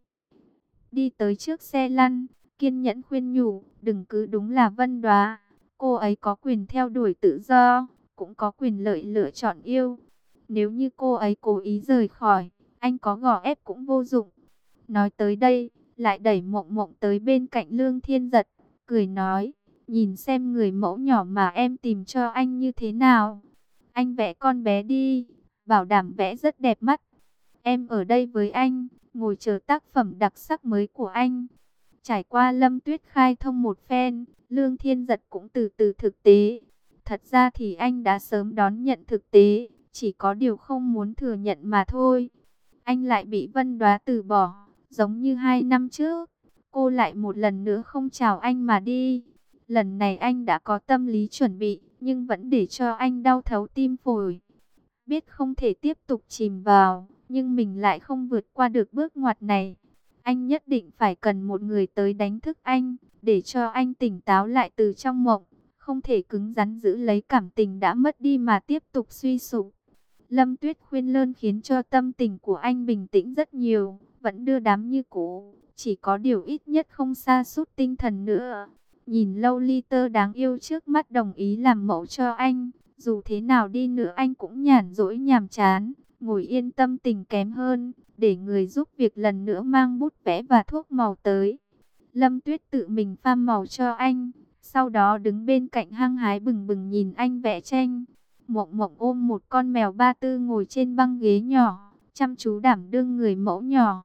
Đi tới trước xe lăn, kiên nhẫn khuyên nhủ, đừng cứ đúng là Vân Đóa. Cô ấy có quyền theo đuổi tự do, cũng có quyền lợi lựa chọn yêu. Nếu như cô ấy cố ý rời khỏi, anh có gò ép cũng vô dụng. Nói tới đây, lại đẩy Mộng Mộng tới bên cạnh Lương Thiên Giật, cười nói, nhìn xem người mẫu nhỏ mà em tìm cho anh như thế nào. Anh vẽ con bé đi, bảo đảm vẽ rất đẹp mắt. Em ở đây với anh, ngồi chờ tác phẩm đặc sắc mới của anh. Trải qua Lâm Tuyết khai thông một phen, Lương Thiên Giật cũng từ từ thực tế. Thật ra thì anh đã sớm đón nhận thực tế, chỉ có điều không muốn thừa nhận mà thôi. Anh lại bị Vân Đóa từ bỏ, giống như hai năm trước. Cô lại một lần nữa không chào anh mà đi. Lần này anh đã có tâm lý chuẩn bị, nhưng vẫn để cho anh đau thấu tim phổi. biết không thể tiếp tục chìm vào, nhưng mình lại không vượt qua được bước ngoặt này. Anh nhất định phải cần một người tới đánh thức anh, để cho anh tỉnh táo lại từ trong mộng, không thể cứng rắn giữ lấy cảm tình đã mất đi mà tiếp tục suy sụp. Lâm Tuyết khuyên lơn khiến cho tâm tình của anh bình tĩnh rất nhiều, vẫn đưa đám như cũ, chỉ có điều ít nhất không sa sút tinh thần nữa. Nhìn Lolita đáng yêu trước mắt đồng ý làm mẫu cho anh, dù thế nào đi nữa anh cũng nhàn rỗi nhàm chán, ngồi yên tâm tình kém hơn, để người giúp việc lần nữa mang bút vẽ và thuốc màu tới. Lâm Tuyết tự mình pha màu cho anh, sau đó đứng bên cạnh hăng hái bừng bừng nhìn anh vẽ tranh. Mộng Mộng ôm một con mèo ba tư ngồi trên băng ghế nhỏ, chăm chú đảm đương người mẫu nhỏ.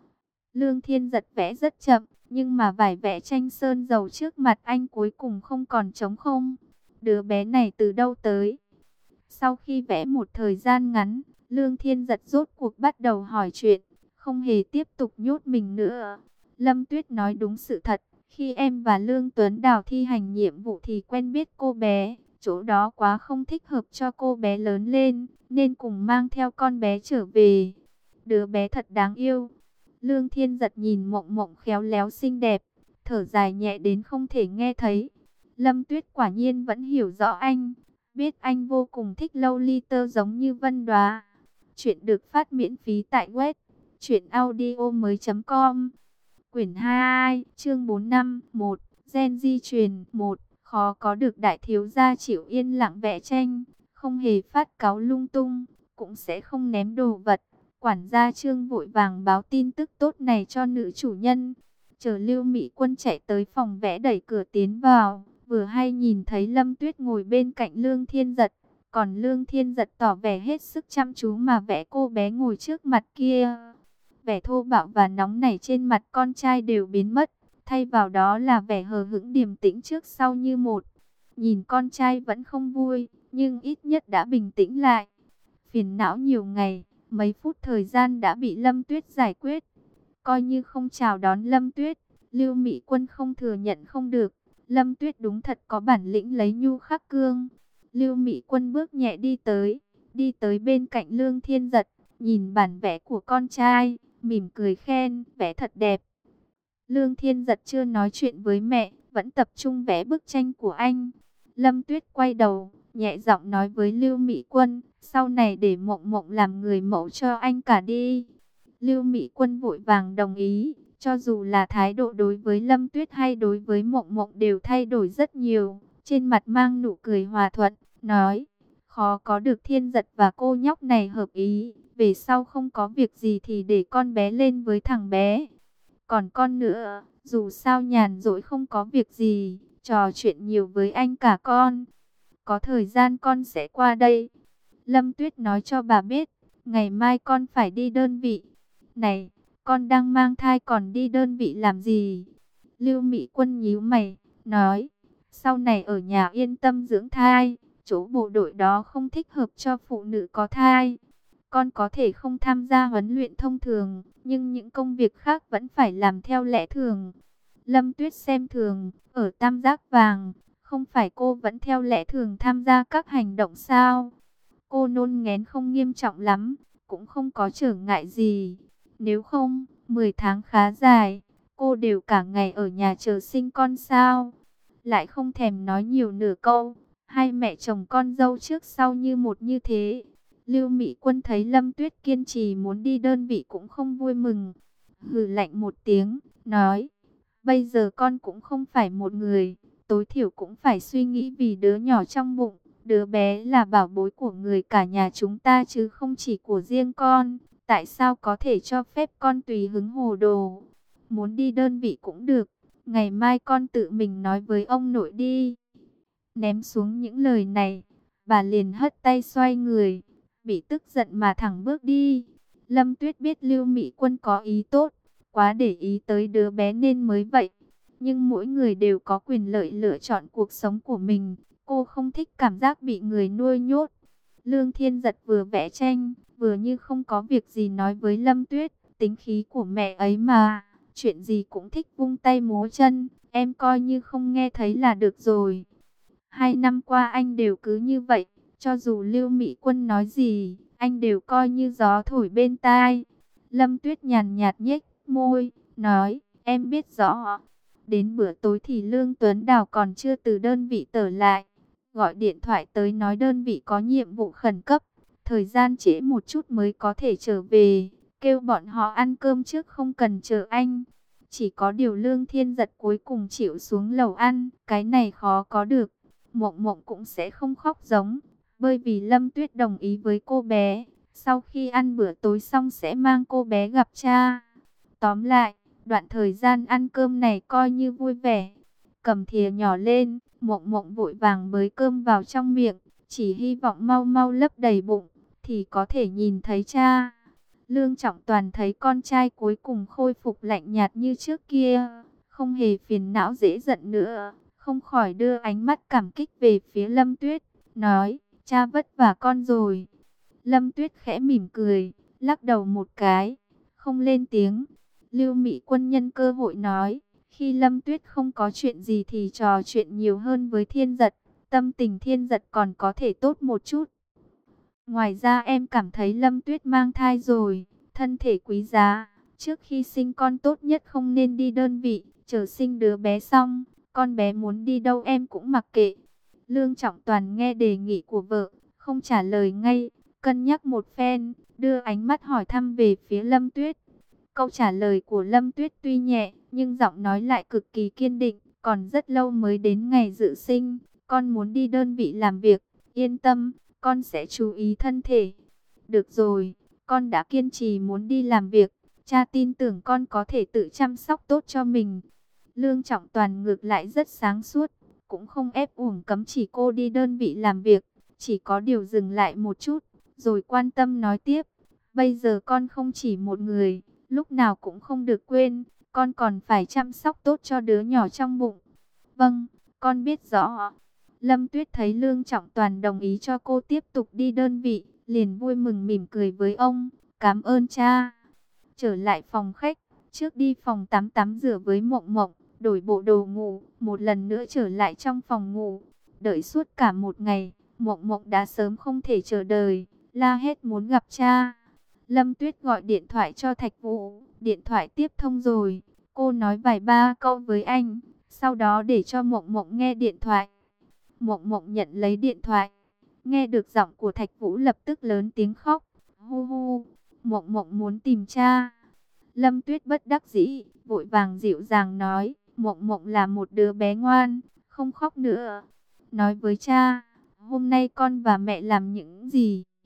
Lương Thiên Giật vẽ rất chậm, nhưng mà vải vẽ tranh sơn dầu trước mặt anh cuối cùng không còn trống không. Đứa bé này từ đâu tới? Sau khi vẽ một thời gian ngắn, Lương Thiên Giật rốt cuộc bắt đầu hỏi chuyện, không hề tiếp tục nhốt mình nữa. Lâm Tuyết nói đúng sự thật, khi em và Lương Tuấn Đào thi hành nhiệm vụ thì quen biết cô bé. Chỗ đó quá không thích hợp cho cô bé lớn lên, nên cùng mang theo con bé trở về. Đứa bé thật đáng yêu. Lương Thiên Giật nhìn Mộng Mộng khéo léo xinh đẹp, thở dài nhẹ đến không thể nghe thấy. Lâm Tuyết quả nhiên vẫn hiểu rõ anh, biết anh vô cùng thích Lolita giống như Vân Đoá. Chuyện được phát miễn phí tại web truyện audio mới chấm com. Quyển hai, chương bốn mươi lăm, một, gen di truyền, một. Khó có được đại thiếu gia chịu yên lặng vẽ tranh, không hề phát cáu lung tung, cũng sẽ không ném đồ vật. Quản gia Trương vội vàng báo tin tức tốt này cho nữ chủ nhân. Chờ Lưu Mỹ Quân chạy tới phòng vẽ đẩy cửa tiến vào, vừa hay nhìn thấy Lâm Tuyết ngồi bên cạnh Lương Thiên Giật. Còn Lương Thiên Giật tỏ vẻ hết sức chăm chú mà vẽ cô bé ngồi trước mặt kia. Vẻ thô bạo và nóng nảy trên mặt con trai đều biến mất, thay vào đó là vẻ hờ hững điềm tĩnh trước sau như một. Nhìn con trai vẫn không vui, nhưng ít nhất đã bình tĩnh lại. Phiền não nhiều ngày, mấy phút thời gian đã bị Lâm Tuyết giải quyết. Coi như không chào đón Lâm Tuyết, Lưu Mỹ Quân không thừa nhận không được. Lâm Tuyết đúng thật có bản lĩnh lấy nhu khắc cương. Lưu Mỹ Quân bước nhẹ đi tới, đi tới bên cạnh Lương Thiên Giật, nhìn bản vẽ của con trai, mỉm cười khen, vẽ thật đẹp. Lương Thiên Giật chưa nói chuyện với mẹ, vẫn tập trung vẽ bức tranh của anh. Lâm Tuyết quay đầu, nhẹ giọng nói với Lưu Mỹ Quân, sau này để Mộng Mộng làm người mẫu cho anh cả đi. Lưu Mỹ Quân vội vàng đồng ý, cho dù là thái độ đối với Lâm Tuyết hay đối với Mộng Mộng đều thay đổi rất nhiều. Trên mặt mang nụ cười hòa thuận, nói, khó có được Thiên Giật và cô nhóc này hợp ý, về sau không có việc gì thì để con bé lên với thằng bé. Còn con nữa, dù sao nhàn rỗi không có việc gì, trò chuyện nhiều với anh cả con. Có thời gian con sẽ qua đây. Lâm Tuyết nói cho bà biết, ngày mai con phải đi đơn vị. Này, con đang mang thai còn đi đơn vị làm gì? Lưu Mỹ Quân nhíu mày, nói, sau này ở nhà yên tâm dưỡng thai, chỗ bộ đội đó không thích hợp cho phụ nữ có thai. Con có thể không tham gia huấn luyện thông thường, nhưng những công việc khác vẫn phải làm theo lẽ thường. Lâm Tuyết xem thường, ở Tam Giác Vàng, không phải cô vẫn theo lẽ thường tham gia các hành động sao? Cô nôn nghén không nghiêm trọng lắm, cũng không có trở ngại gì. Nếu không, mười tháng khá dài, cô đều cả ngày ở nhà chờ sinh con sao? Lại không thèm nói nhiều nửa câu, hai mẹ chồng con dâu trước sau như một như thế. Lưu Mỹ Quân thấy Lâm Tuyết kiên trì muốn đi đơn vị cũng không vui mừng. Hừ lạnh một tiếng, nói, bây giờ con cũng không phải một người, tối thiểu cũng phải suy nghĩ vì đứa nhỏ trong bụng. Đứa bé là bảo bối của người cả nhà chúng ta chứ không chỉ của riêng con. Tại sao có thể cho phép con tùy hứng hồ đồ? Muốn đi đơn vị cũng được, ngày mai con tự mình nói với ông nội đi. Ném xuống những lời này, bà liền hất tay xoay người, bị tức giận mà thẳng bước đi. Lâm Tuyết biết Lưu Mỹ Quân có ý tốt, quá để ý tới đứa bé nên mới vậy. Nhưng mỗi người đều có quyền lợi lựa chọn cuộc sống của mình. Cô không thích cảm giác bị người nuôi nhốt. Lương Thiên Giật vừa vẽ tranh, vừa như không có việc gì nói với Lâm Tuyết. Tính khí của mẹ ấy mà, chuyện gì cũng thích vung tay múa chân, em coi như không nghe thấy là được rồi. Hai năm qua anh đều cứ như vậy, Cho dù Lưu Mỹ Quân nói gì, anh đều coi như gió thổi bên tai. Lâm Tuyết nhàn nhạt nhếch môi, nói, em biết rõ. Đến bữa tối thì Lương Tuấn Đào còn chưa từ đơn vị trở lại. Gọi điện thoại tới nói đơn vị có nhiệm vụ khẩn cấp. Thời gian trễ một chút mới có thể trở về. Kêu bọn họ ăn cơm trước không cần chờ anh. Chỉ có điều Lương Thiên Giật cuối cùng chịu xuống lầu ăn. Cái này khó có được. Mộng Mộng cũng sẽ không khóc giống. Bởi vì Lâm Tuyết đồng ý với cô bé. Sau khi ăn bữa tối xong sẽ mang cô bé gặp cha. Tóm lại, đoạn thời gian ăn cơm này coi như vui vẻ. Cầm thìa nhỏ lên, Mộng Mộng vội vàng bới cơm vào trong miệng. Chỉ hy vọng mau mau lấp đầy bụng, thì có thể nhìn thấy cha. Lương Trọng Toàn thấy con trai cuối cùng khôi phục lạnh nhạt như trước kia. Không hề phiền não dễ giận nữa. Không khỏi đưa ánh mắt cảm kích về phía Lâm Tuyết. Nói, cha vất vả con rồi. Lâm Tuyết khẽ mỉm cười, lắc đầu một cái, không lên tiếng. Lưu Mỹ Quân nhân cơ hội nói, khi Lâm Tuyết không có chuyện gì thì trò chuyện nhiều hơn với Thiên Giật, tâm tình Thiên Giật còn có thể tốt một chút. Ngoài ra em cảm thấy Lâm Tuyết mang thai rồi, thân thể quý giá, trước khi sinh con tốt nhất không nên đi đơn vị, chờ sinh đứa bé xong, con bé muốn đi đâu em cũng mặc kệ. Lương Trọng Toàn nghe đề nghị của vợ, không trả lời ngay, cân nhắc một phen, đưa ánh mắt hỏi thăm về phía Lâm Tuyết. Câu trả lời của Lâm Tuyết tuy nhẹ, nhưng giọng nói lại cực kỳ kiên định, còn rất lâu mới đến ngày dự sinh, con muốn đi đơn vị làm việc, yên tâm, con sẽ chú ý thân thể. Được rồi, con đã kiên trì muốn đi làm việc, cha tin tưởng con có thể tự chăm sóc tốt cho mình. Lương Trọng Toàn ngược lại rất sáng suốt, cũng không ép uổng cấm chỉ cô đi đơn vị làm việc, chỉ có điều dừng lại một chút, rồi quan tâm nói tiếp. Bây giờ con không chỉ một người, lúc nào cũng không được quên, con còn phải chăm sóc tốt cho đứa nhỏ trong bụng. Vâng, con biết rõ. Lâm Tuyết thấy Lương Trọng Toàn đồng ý cho cô tiếp tục đi đơn vị, liền vui mừng mỉm cười với ông, cảm ơn cha. Trở lại phòng khách, trước đi phòng tắm tắm rửa với Mộng Mộng, đổi bộ đồ ngủ, một lần nữa trở lại trong phòng ngủ. Đợi suốt cả một ngày, Mộng Mộng đã sớm không thể chờ đợi, la hét muốn gặp cha. Lâm Tuyết gọi điện thoại cho Thạch Vũ, điện thoại tiếp thông rồi, cô nói vài ba câu với anh, sau đó để cho Mộng Mộng nghe điện thoại. Mộng Mộng nhận lấy điện thoại, nghe được giọng của Thạch Vũ lập tức lớn tiếng khóc, hu hu, Mộng Mộng muốn tìm cha. Lâm Tuyết bất đắc dĩ, vội vàng dịu dàng nói, Mộng Mộng là một đứa bé ngoan, không khóc nữa. Nói với cha, hôm nay con và mẹ làm những gì?